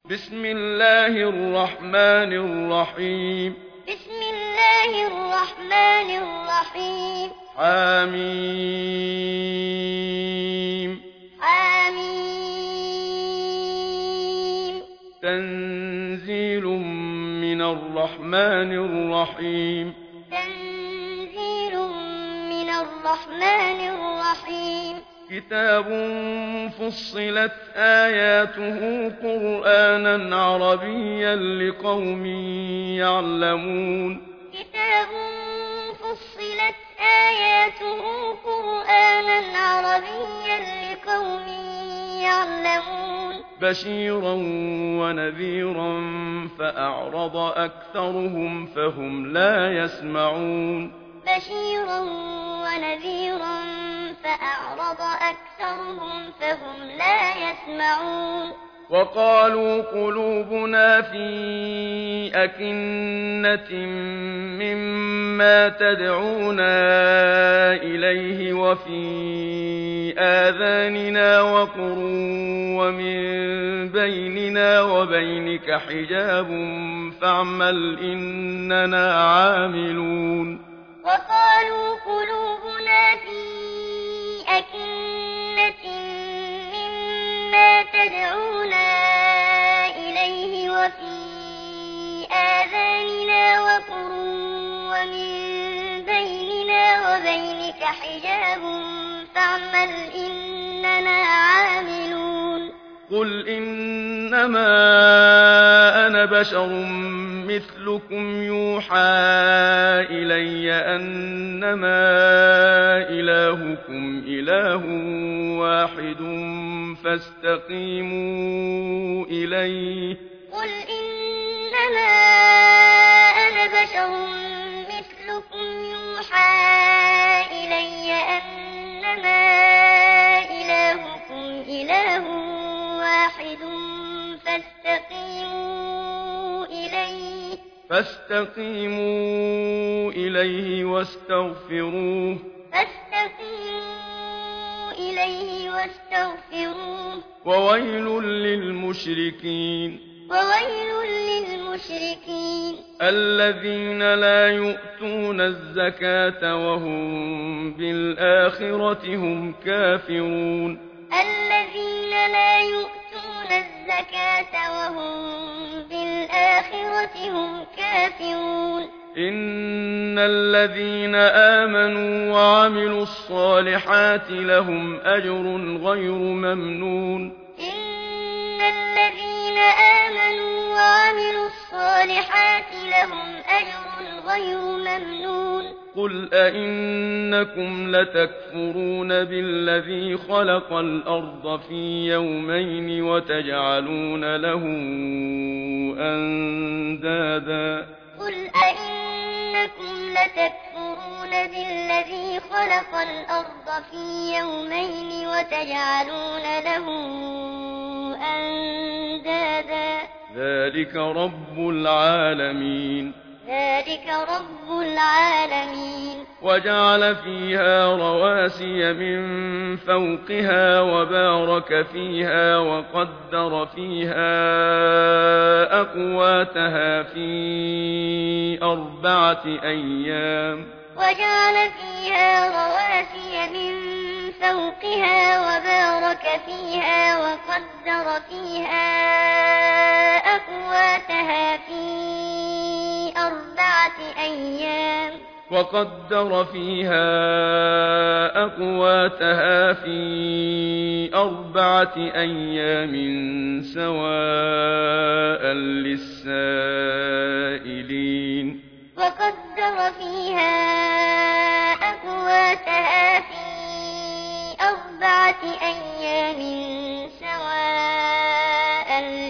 بسم الله الرحمن الرحيم بسم الله الرحمن الرحيم حميم حميم تنزيل من الرحمن الرحيم تنزيل من الرحمن الرحيم كتاب فصلت آياته قرآنا عربيا لقوم يعلمون كتاب فصلت آياته قرآنا عربيا لقوم يعلمون بشيرا ونذيرا فأعرض أكثرهم فهم لا يسمعون بشيرا ونذيرا فأعرض أكثرهم فهم لا يسمعون وقالوا قلوبنا في أكنة مما تدعونا إليه وفي آذاننا وقر ومن بيننا وبينك حجاب فاعمل إننا عاملون وقالوا قلوبنا في أكنة مما تدعونا إليه وفي آذاننا وقر ومن بيننا وبينك حجاب فاعمل إننا عاملون قل إنما أنا بشر مثلكم يوحى إلي أنما إلهكم إله واحد فاستقيموا إليه قل إنما أنا بشر مثلكم يوحى إلي أنما إلهكم إله واحد فاستقيموا إليه واستغفروه وويل للمشركين الذين لا يؤتون الزكاة وهم بالآخرة هم كافرون الذين لا يؤتون الزكاة وهم بالآخرة هم كافرون إن الذين آمنوا وعملوا الصالحات لهم أجر غير ممنون إن الذين آمنوا وعملوا الصالحات لهم أجر غير ممنون قل أئنكم لتكفرون بالذي خلق الأرض في يومين وتجعلون له أندادا قل أئنكم لتكفرون بالذي خلق الأرض في يومين وتجعلون له أندادا ذلك رب العالمين وجعل فيها رواسي من فوقها وبارك فيها وقدر فيها أقواتها في 4 أيام وجعل فيها رواسي من فوقها وبارك فيها وقدر فيها أقواتها في 4 أيام سواء للسائلين وقدر فيها أقواتها في 4 أيام سواء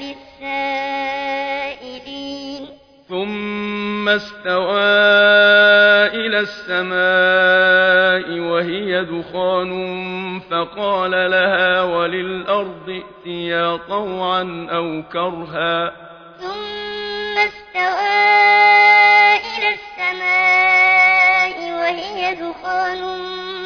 للسائلين ثم استوى إلى السماء وهي دخان فقال لها وللأرض ائتيا طوعا أو كرها ثم استوى إلى السماء وهي دخان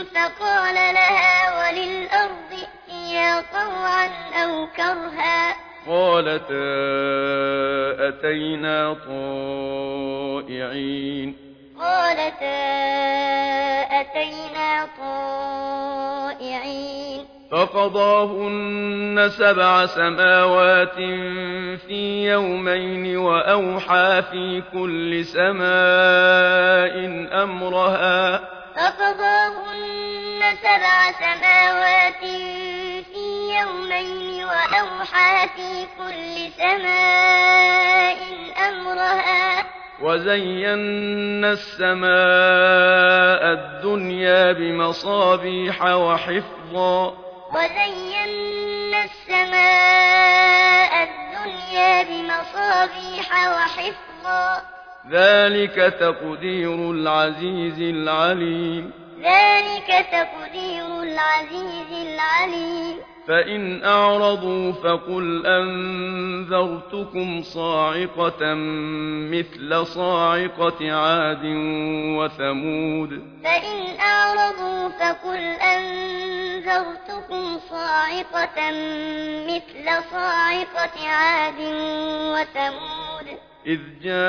فقال لها وللأرض ائتيا طوعا أو كرها قالتا أتينا طائعين قالتا أتينا طائعين فقضاهن 7 سماوات في يومين وأوحى في كل سماء أمرها فقضاهن 7 سماوات في يومين وأوحى في كل سماء أمرها وزينا السماء الدنيا بمصابيح وحفظا وزينا السماء الدنيا بمصابيح وحفظا ذلك تقدير العزيز العليم ذلك تقدير العزيز العليم فإن أعرضوا فقل أنذرتكم صاعقة مثل صاعقة عاد وثمود فإن أعرضوا فقل أنذرتكم صاعقة مثل صاعقة عاد وثمود إذ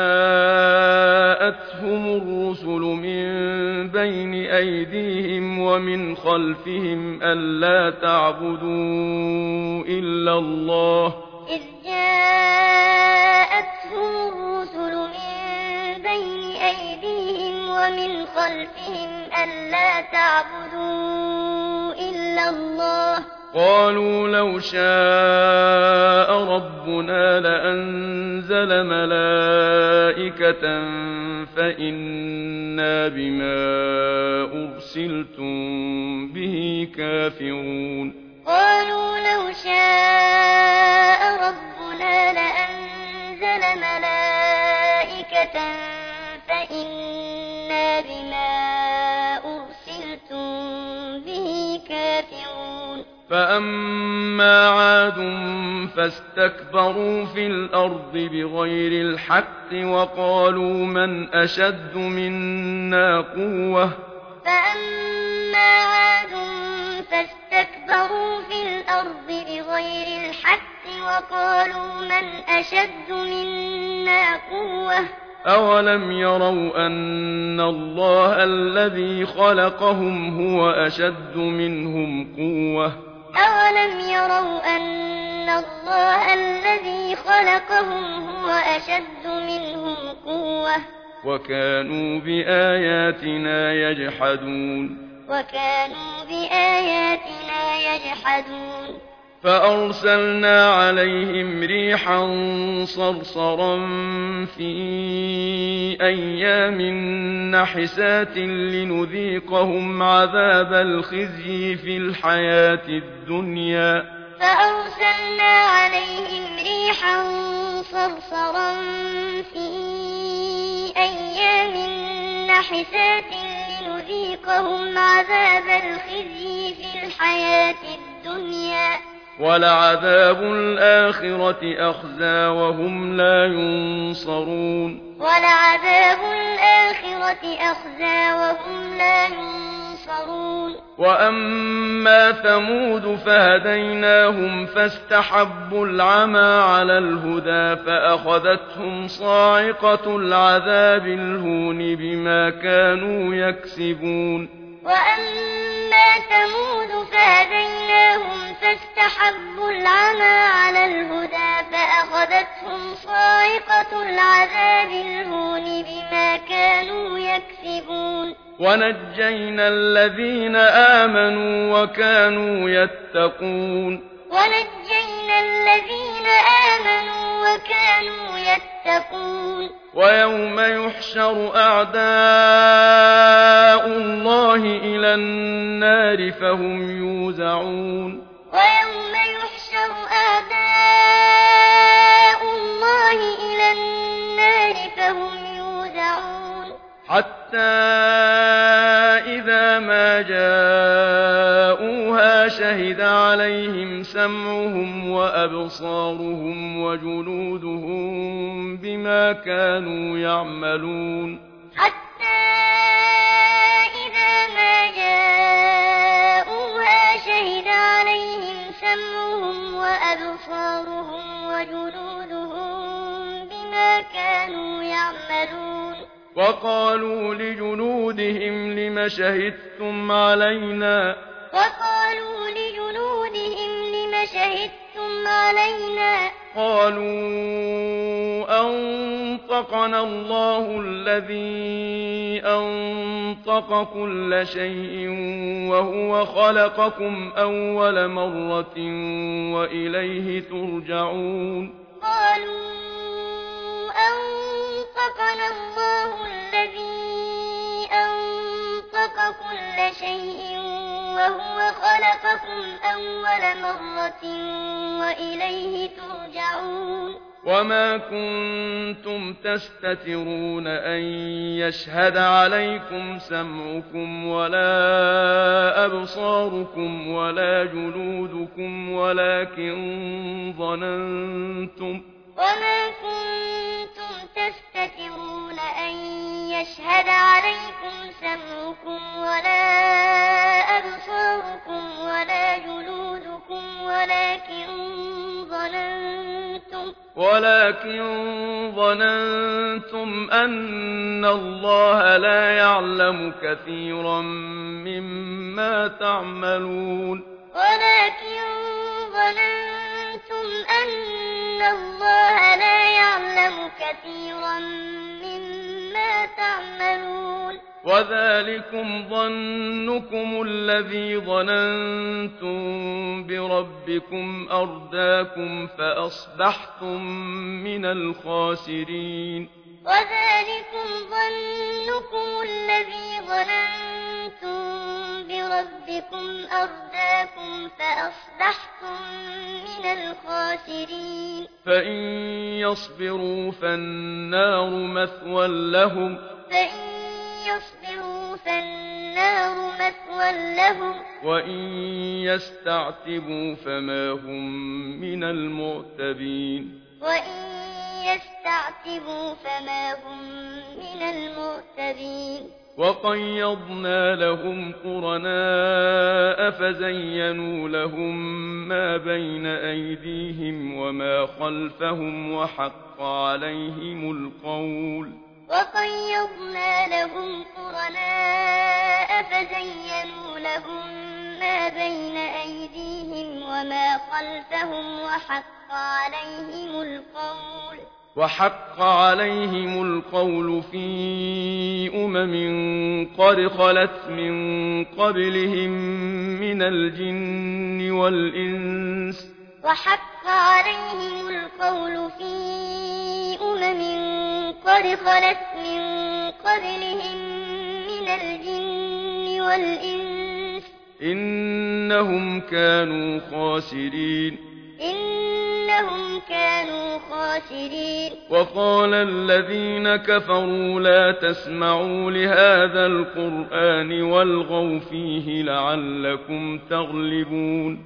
جاءتهم الرسل من بين أيديهم ومن خلفهم ألا تعبدوا إلا الله إذ جاءتهم الرسل من بين أيديهم ومن خلفهم ألا تعبدوا إلا الله قالوا لو شاء ربنا لأنزل ملائكة فإنا بما أرسلتم به كافرون قالوا لو شاء ربنا لأنزل ملائكة فإنا بما أرسلتم به كافرون فأما عاد فاستكبروا في الأرض بغير الحق وقالوا من أشد منا قوة فأما عاد فاستكبروا في الأرض بغير الحق وقالوا من أشد منا قوة أولم يروا أن الله الذي خلقهم هو أشد منهم قوة أولم يروا أن الله الذي خلقهم هو أشد منهم قوة وكانوا بآياتنا يجحدون وكانوا بآياتنا يجحدون فأرسلنا عليهم ريحا صرصرا في أيام نحسات لنذيقهم عذاب الخزي في الحياة الدنيا فأرسلنا عليهم ريحا صرصرا في أيام نحسات لنذيقهم عذاب الخزي في الحياة الدنيا ولعذاب الآخرة أخزى وهم لا ينصرون ولعذاب الآخرة أخزى وهم لا ينصرون وأما ثمود فهديناهم فاستحبوا العمى على الهدى فأخذتهم صاعقة العذاب الهون بما كانوا يكسبون وأما ثمود فهديناهم فاستحبوا العمى على الهدى فأخذتهم صاعقة العذاب الهون بما كانوا يكسبون ونجينا الذين آمنوا وكانوا يتقون ونجينا الذين آمنوا وكانوا يتقون ويوم يحشر أعداء الله إلى النار فهم يوزعون ويوم يحشر أعداء الله إلى النار فهم يوزعون حتى إذا ما جاءوها شهد عليهم سمعهم وأبصارهم وجلودهم بما كانوا يعملون حتى إذا ما جاءوها شهد عليهم سمعهم وأبصارهم وجنودهم بما كانوا يعملون وقالوا لجنودهم لم شهدتم علينا قالوا أنطقنا الله الذي أنطق كل شيء وهو خلقكم أول مرة وإليه ترجعون قالوا أنطقنا الله الذي أنطق كل شيء وهو خلقكم أول مرة وإليه ترجعون وما كنتم تستترون أن يشهد عليكم سمعكم ولا أبصاركم ولا جلودكم وما كنتم تستترون أن يشهد عليكم سمعكم ولا أبصاركم ولا جلودكم ولكن ظننتم أن الله لا يعلم كثيرا مما تعملون ولكن ظننتم أن الله لا يعلم كثيرا مما تعملون وذلكم ظنكم الذي ظننتم بربكم أرداكم فأصبحتم من الخاسرين وذلكم ظنكم الذي ظننتم بربكم أرداكم فأصبحتم من الخاسرين فإن يصبروا فالنار مثوى لهم وإن يستعتبوا فما هم من المعتبين وقيضنا لهم قرناء فزينوا لهم ما بين أيديهم وما خلفهم وحق عليهم القول في قد خلت من قبلهم من الجن والإنس إنهم كانوا خاسرين وقال الذين كفروا لا تسمعوا لهذا القرآن والغوا فيه لعلكم تغلبون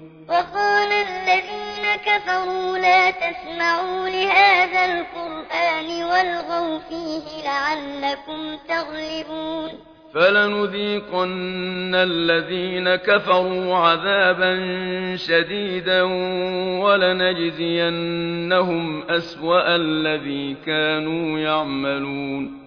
فلنذيقن الذين كفروا عذابا شديدا ولنجزينهم أسوأ الذي كانوا يعملون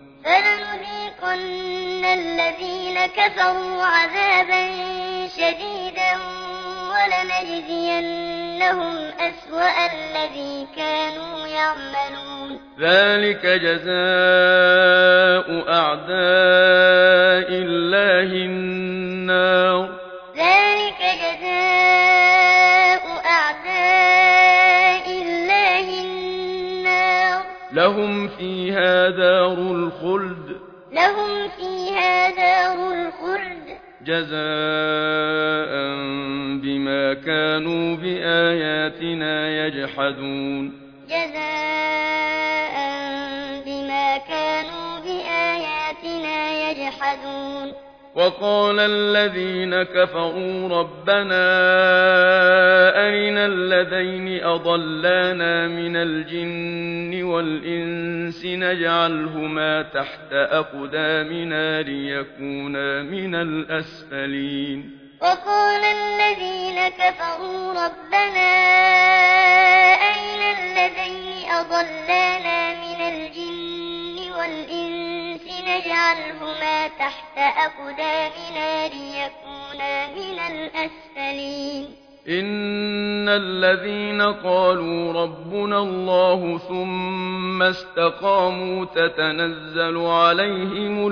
ذلك جزاء أعداء الله النار لهم فيها دار الخلد جزاء بما كانوا بآياتنا يجحدون وقال الذين كفروا ربنا أرنا الذين أضلانا من الجن والإنس نجعلهما تحت أقدامنا ليكونا من الأسفلين وقال الذين كفروا ربنا أين الذين أضلانا من الجن والإنس نجعلهما تحت أقدامنا ليكونا من الأسفلين إن الذين قالوا ربنا الله ثم استقاموا تتنزل عليهم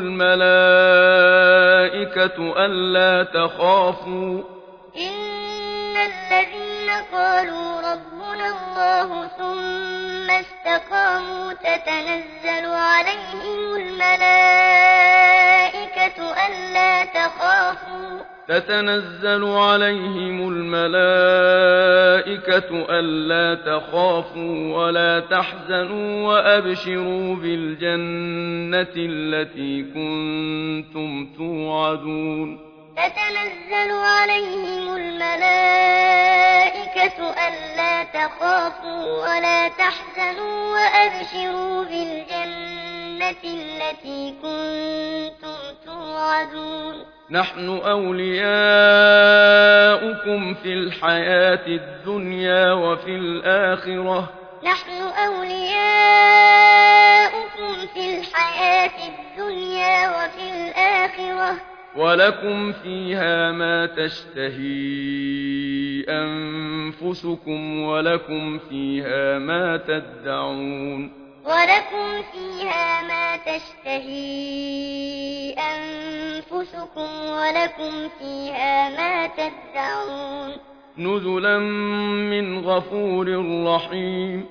الملائكة ألا تخافوا إن الذين قالوا ربنا الله ثم استقاموا تتنزل عليهم الملائكة ألا تخافوا ولا تحزنوا وأبشروا بالجنة التي كنتم توعدون تتنزل عليهم الملائكة ألا تخافوا ولا تحزنوا وأبشروا بالجنة التي كنتم توعدون نحن أولياؤكم في الحياة الدنيا وفي الآخرة ولكم فيها ما تشتهي أنفسكم ولكم فيها ما تدعون ولكم فيها ما تشتهي أنفسكم ولكم فيها ما تدعون نزلا من غفور رحيم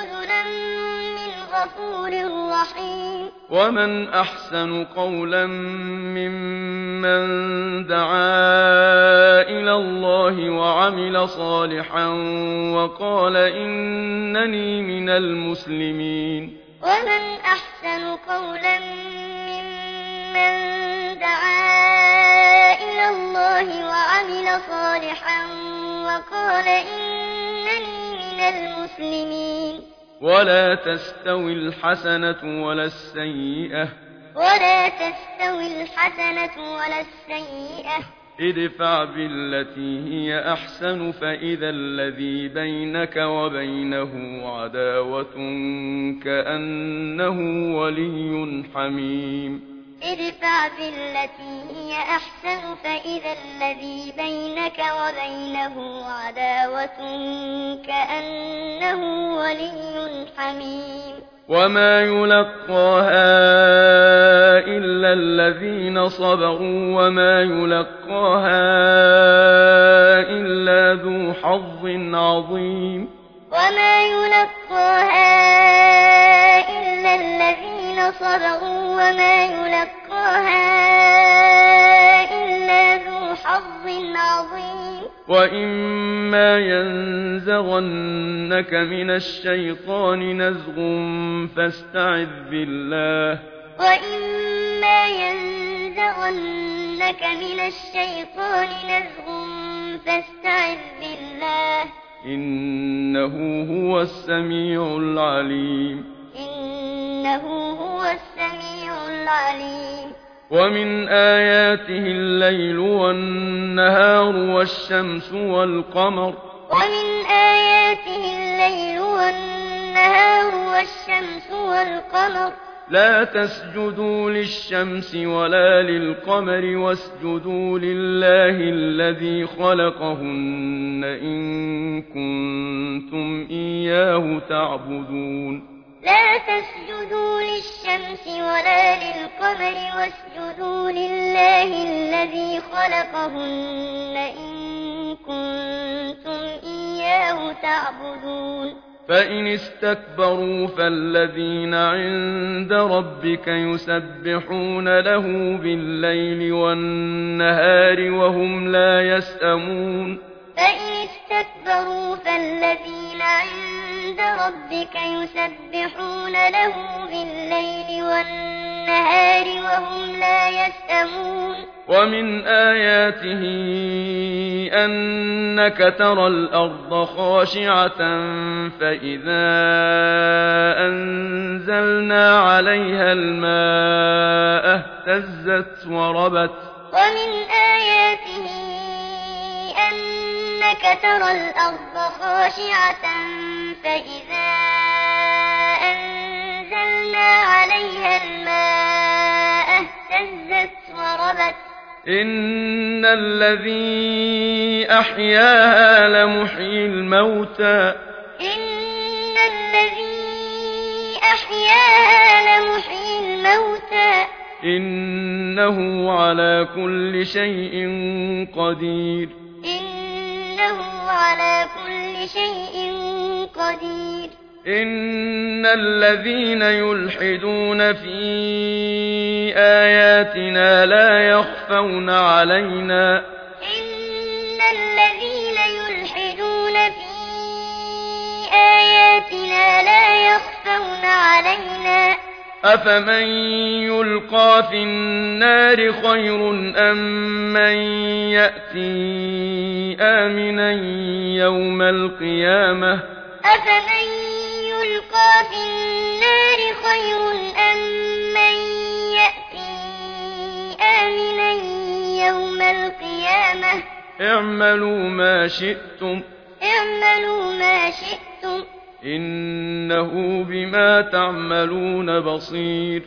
ومن أحسن قولا ممن دعا إلى الله وعمل صالحا وقال إنني من المسلمين ومن أحسن قولا ممن دعا إلى الله وعمل صالحا وقال إنني من المسلمين ولا تستوي الحسنة ولا السيئة ادفع بالتي هي أحسن فإذا الذي بينك وبينه عداوة كأنه ولي حميم ادفع بالتي هي أحسن فإذا الذي بينك وبينه عداوة كأنه ولي حميم وما يلقاها إلا الذين صبروا وما يلقاها إلا ذو حظ عظيم وما يلقاها إلا الذين صبروا وما يلقاها إلا ذو حظ عظيم وإما ينزغنك من الشيطان نزغ فاستعذ بالله وإما ينزغنك من الشيطان نزغ فاستعذ بالله إنه هو السميع العليم ومن آياته الليل والنهار والشمس والقمر لا تسجدوا للشمس ولا للقمر واسجدوا لله الذي خلقهن إن كنتم إياه تعبدون لا تسجدوا للشمس ولا للقمر واسجدوا لله الذي خلقهن إن كنتم إياه تعبدون فإن استكبروا فالذين عند ربك يسبحون له بالليل والنهار وهم لا يسأمون فإن استكبروا فالذين عند ربك يسبحون له بالليل والنهار وهم لا يسأمون ومن آياته أنك ترى الأرض خاشعة فإذا أنزلنا عليها الماء اهتزت وربت ومن آياته إنك ترى الأرض خاشعة فإذا أنزلنا عليها الماء اهتزت وربت إن الذي أحياها لمحيي الموتى إن الذي أحياها لمحيي الموتى إنه على كل شيء قدير إنه على كل شيء قدير إن الذين يلحدون في آياتنا لا يخفون علينا إن الذين يلحدون في آياتنا لا يخفون علينا أفمن يلقى في النار خير أم من يأتي آمنا يوم القيامة أفمن يلقى في النار خير أم من يأتي آمنا يوم القيامة اعملوا ما شئتم اعملوا ما شئتم إنه بما تعملون بصير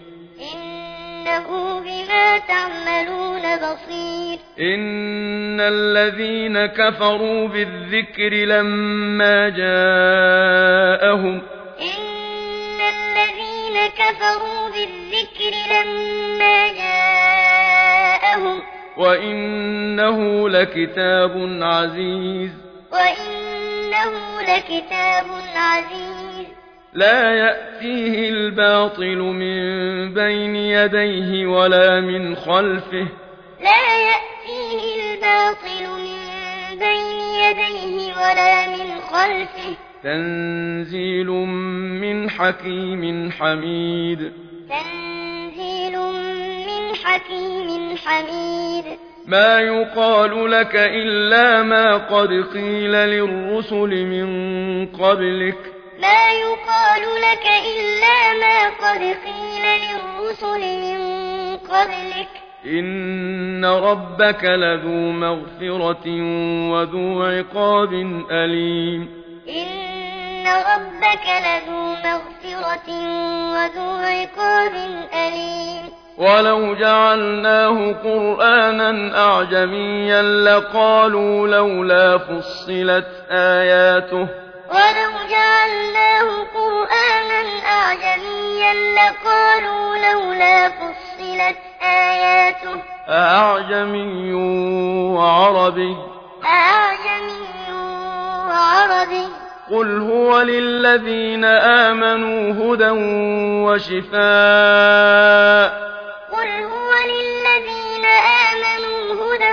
إنه بما تعملون بصير إن الذين كفروا بالذكر لما جاءهم إن الذين كفروا بالذكر لما جاءهم وإنه لكتاب عزيز وإنه لكتاب عزيز لا يأتيه الباطل من بين يديه ولا من خلفه لا يأتيه الباطل من بين يديه ولا من خلفه تنزيل من حكيم حميد تنزيل من حكيم حميد ما يقال لك إلا ما قد قيل للرسل من قبلك ما يقال لك إلا ما قد قيل للرسل من قبلك إن ربك لذو مغفرة وذو عقاب أليم إن ربك لذو مغفرة وذو عقاب أليم ولو جعلناه قرآنا أعجميا لقالوا لولا فصلت آياته ولو جعلناه قرآنا أعجميا لقالوا لولا فصلت آياته أعجمي وعربي أعجمي وعربي قل هو للذين آمنوا هدى وشفاء قل هو للذين آمنوا هدى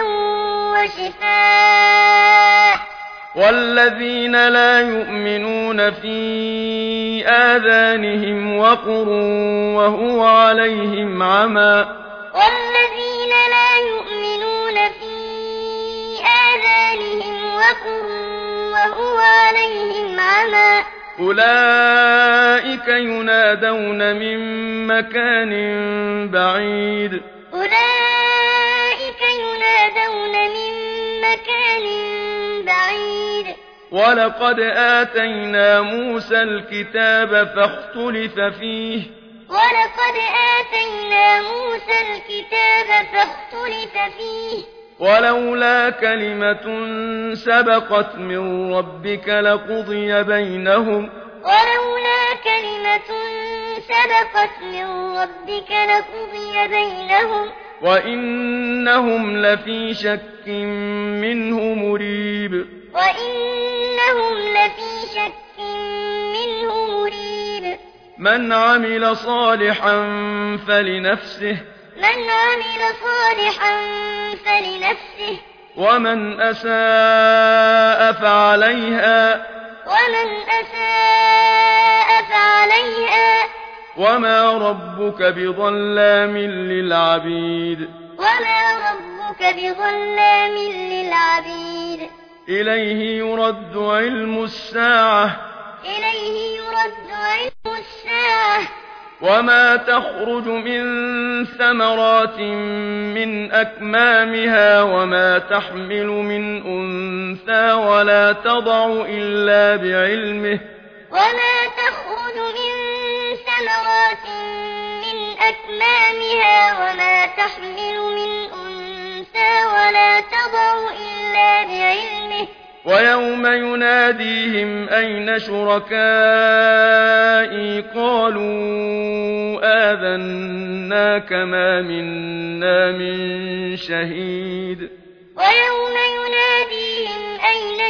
وشفاء والذين لا يؤمنون في آذانهم وقر وهو عليهم عمى والذين لا يؤمنون في آذانهم وقر وهو عليهم عمى أولئك ينادون من مكان بعيد أولئك ينادون من مكان بعيد ولقد آتينا موسى الكتاب فاختلف فيه ولقد آتينا موسى الكتاب فاختلف فيه ولولا كلمة سبقت من ربك لقضي بينهم ولولا كلمة سبقت من ربك لقضي بينهم وإنهم لفي شك منه مريب وإنهم لفي شك منه مريب من عمل صالحا فلنفسه من عمل صالحا فلنفسه ومن أساء فعليها ومن أساء فعليها وما ربك بظلام للعبيد وما ربك بظلام للعبيد إليه يرد علم الساعة إليه يرد علم الساعة وما تخرج من ثمرات من أكمامها وما تحمل من أنثى ولا تضع إلا بعلمه وما تخرج من ثمرات من أكمامها وما تحمل من أنثى ولا تضع إلا بعلمه ويوم يناديهم أين شركائي قالوا آذناك ما منا من شهيد ويوم يناديهم أين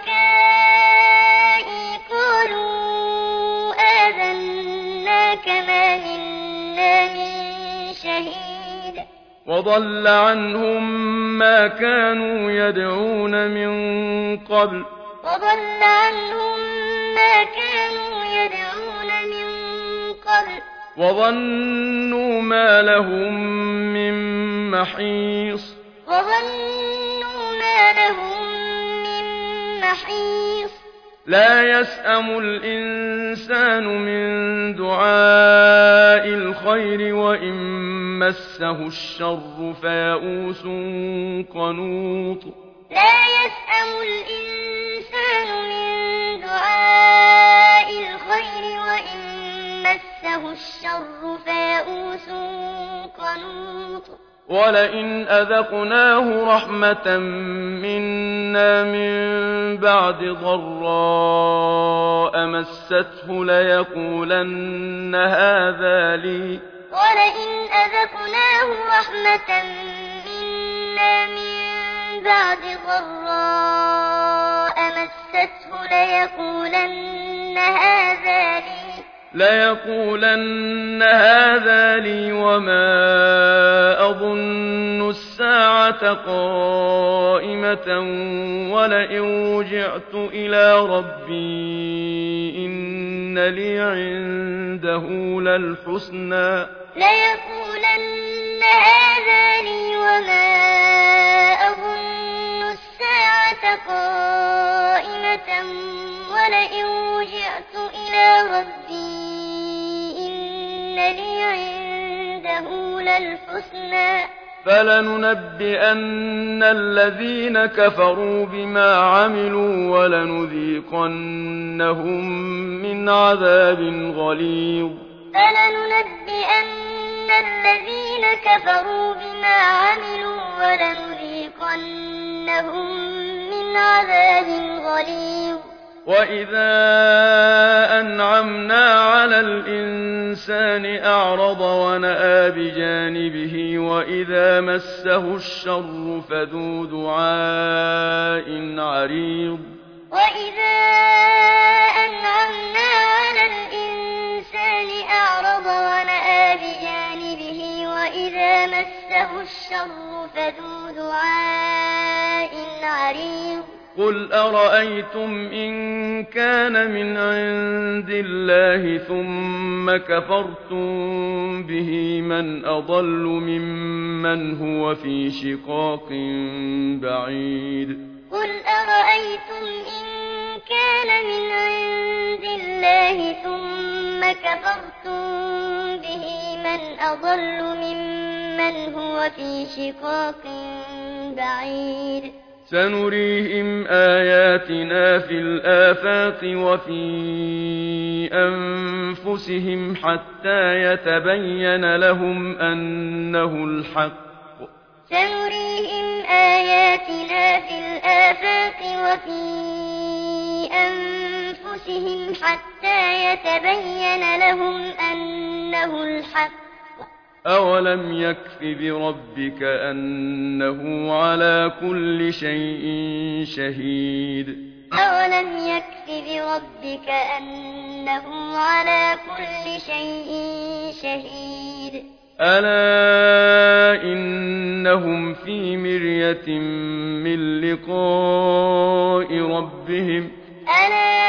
شركائي قالوا آذناك ما منا من شهيد وضل عنهم ما كانوا يدعون من قبل وضل عنهم ما كانوا يدعون من قبل وظنوا ما لهم من محيص وظنوا ما لهم من محيص لا يسأم الإنسان من دعاء الخير وإن مسه الشر فيئوس قنوط لا يسأم الإنسان من دعاء الخير وإن مسه الشر فيئوس قنوط ولئن أذقناه رحمة منا من بعد ضراء مسته ليقولن هذا لي ولئن أذقناه رحمة منا من بعد ضراء مسته ليقولن هذا لي وما أظن الساعة قائمة ولئن رجعت إلى ربي إن لي عنده للحسنى ليقولن هذا لي وما أظن الساعة قائمة ولئن رجعت إلى ربي إن لي عنده للحسنى فلننبئن الذين كفروا بما عملوا ولنذيقنهم من عذاب غليظ فلننبئن الذين كفروا بما عملوا ولنذيقنهم من عذاب غليظ وإذا أنعمنا على الإنسان أعرض ونأى بجانبه وإذا مسه الشر فذو دعاء عريض وإذا أنعمنا على الإنسان أعرض ونأى بجانبه وإذا مسه الشر فذو دعاء عريض قل أرأيتم إن كان من عند الله ثم كفرتم به من أضل ممن هو في شقاق بعيد قل أرأيتم إن كان من عند الله ثم كفرتم به من أضل ممن هو في شقاق بعيد سنريهم آياتنا في الآفاق وفي أنفسهم حتى يتبين لهم أنه الحق سنريهم آياتنا في الآفاق وفي أنفسهم حتى يتبين لهم أنه الحق أولم يكف بربك أنه على كل شيء شهيد أولم يكف بربك أنه على كل شيء شهيد ألا إنهم في مرية من لقاء ربهم ألا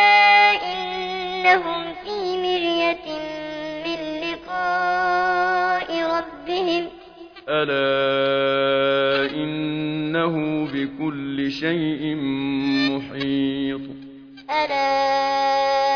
إنهم في مرية من لقاء ربهم ألا إنه بكل شيء محيط ألا